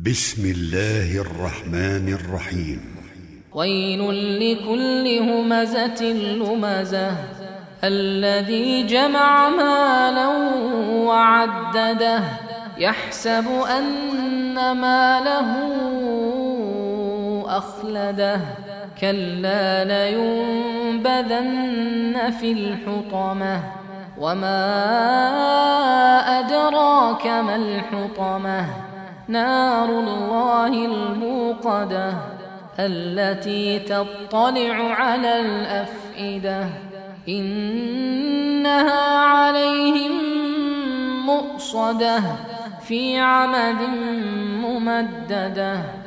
بسم الله الرحمن الرحيم. ويل لكل همزة لمزة الذي جمع مالا وعدده يحسب أن ماله أخلده كلا لينبذن في الحطمة وما أدراك ما الحطمة نار الله الموقدة التي تطلع على الأفئدة إنها عليهم مؤصدة في عمد ممددة.